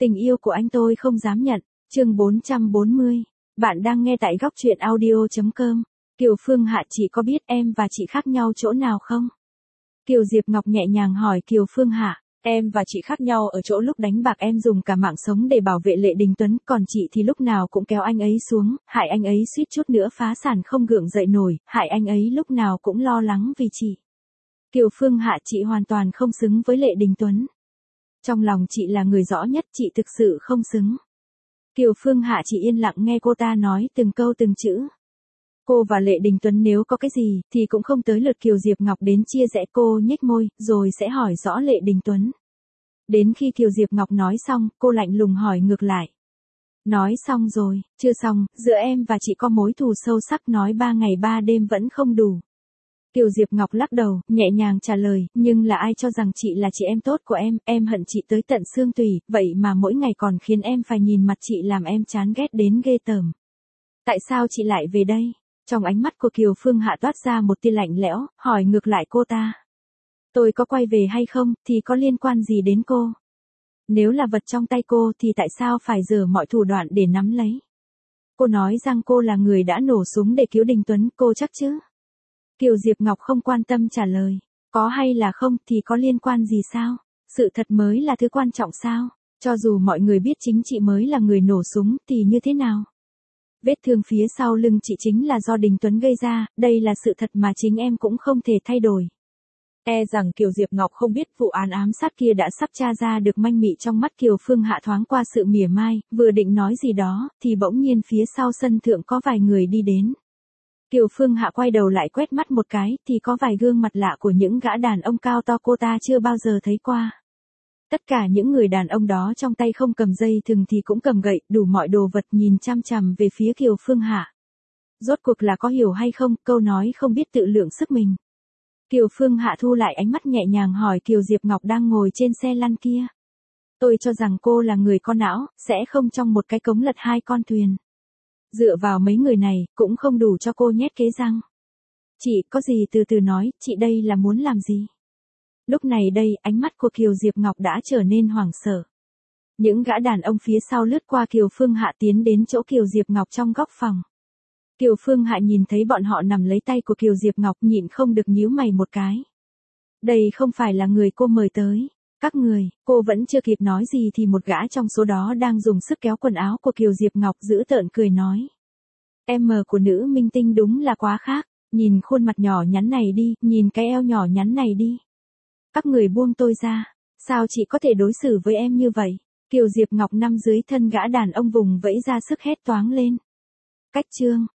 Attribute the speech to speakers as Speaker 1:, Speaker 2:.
Speaker 1: Tình yêu của anh tôi không dám nhận. Chương 440. Bạn đang nghe tại góc truyện audio.com. Kiều Phương Hạ, chị có biết em và chị khác nhau chỗ nào không? Kiều Diệp Ngọc nhẹ nhàng hỏi Kiều Phương Hạ. Em và chị khác nhau ở chỗ lúc đánh bạc em dùng cả mạng sống để bảo vệ Lệ Đình Tuấn, còn chị thì lúc nào cũng kéo anh ấy xuống, hại anh ấy suýt chút nữa phá sản không gượng dậy nổi, hại anh ấy lúc nào cũng lo lắng vì chị. Kiều Phương Hạ, chị hoàn toàn không xứng với Lệ Đình Tuấn. Trong lòng chị là người rõ nhất, chị thực sự không xứng. Kiều Phương Hạ chỉ yên lặng nghe cô ta nói từng câu từng chữ. Cô và Lệ Đình Tuấn nếu có cái gì, thì cũng không tới lượt Kiều Diệp Ngọc đến chia rẽ. Cô nhếch môi, rồi sẽ hỏi rõ Lệ Đình Tuấn. Đến khi Kiều Diệp Ngọc nói xong, cô lạnh lùng hỏi ngược lại. Nói xong rồi, chưa xong, giữa em và chị có mối thù sâu sắc, nói 3 ngày 3 đêm vẫn không đủ. Kiều Diệp Ngọc lắc đầu, nhẹ nhàng trả lời, nhưng là ai cho rằng chị là chị em tốt của em hận chị tới tận xương tủy, vậy mà mỗi ngày còn khiến em phải nhìn mặt chị làm em chán ghét đến ghê tởm. Tại sao chị lại về đây? Trong ánh mắt của Kiều Phương Hạ toát ra một tia lạnh lẽo, hỏi ngược lại cô ta. Tôi có quay về hay không, thì có liên quan gì đến cô? Nếu là vật trong tay cô thì tại sao phải giở mọi thủ đoạn để nắm lấy? Cô nói rằng cô là người đã nổ súng để cứu Đình Tuấn, cô chắc chứ? Kiều Diệp Ngọc không quan tâm trả lời. Có hay là không thì có liên quan gì sao? Sự thật mới là thứ quan trọng sao? Cho dù mọi người biết chính chị mới là người nổ súng thì như thế nào? Vết thương phía sau lưng chị chính là do Đình Tuấn gây ra, đây là sự thật mà chính em cũng không thể thay đổi. E rằng Kiều Diệp Ngọc không biết vụ án ám sát kia đã sắp tra ra được manh mị. Trong mắt Kiều Phương Hạ thoáng qua sự mỉa mai, vừa định nói gì đó, thì bỗng nhiên phía sau sân thượng có vài người đi đến. Kiều Phương Hạ quay đầu lại quét mắt một cái, thì có vài gương mặt lạ của những gã đàn ông cao to cô ta chưa bao giờ thấy qua. Tất cả những người đàn ông đó trong tay không cầm dây thừng thì cũng cầm gậy, đủ mọi đồ vật, nhìn chằm chằm về phía Kiều Phương Hạ. Rốt cuộc là có hiểu hay không, câu nói không biết tự lượng sức mình. Kiều Phương Hạ thu lại ánh mắt nhẹ nhàng hỏi Kiều Diệp Ngọc đang ngồi trên xe lăn kia. Tôi cho rằng cô là người có não, sẽ không trong một cái cống lật hai con thuyền. Dựa vào mấy người này, cũng không đủ cho cô nhét kế răng. Chị, có gì từ từ nói, chị đây là muốn làm gì? Lúc này đây, ánh mắt của Kiều Diệp Ngọc đã trở nên hoảng sợ. Những gã đàn ông phía sau lướt qua Kiều Phương Hạ tiến đến chỗ Kiều Diệp Ngọc trong góc phòng. Kiều Phương Hạ nhìn thấy bọn họ nằm lấy tay của Kiều Diệp Ngọc, nhịn không được nhíu mày một cái. Đây không phải là người cô mời tới. Các người, cô vẫn chưa kịp nói gì thì một gã trong số đó đang dùng sức kéo quần áo của Kiều Diệp Ngọc, giễu tợn cười nói. Em của nữ minh tinh đúng là quá khác, nhìn khuôn mặt nhỏ nhắn này đi, nhìn cái eo nhỏ nhắn này đi. Các người buông tôi ra, sao chị có thể đối xử với em như vậy? Kiều Diệp Ngọc nằm dưới thân gã đàn ông vùng vẫy ra sức hét toáng lên. Cách chương.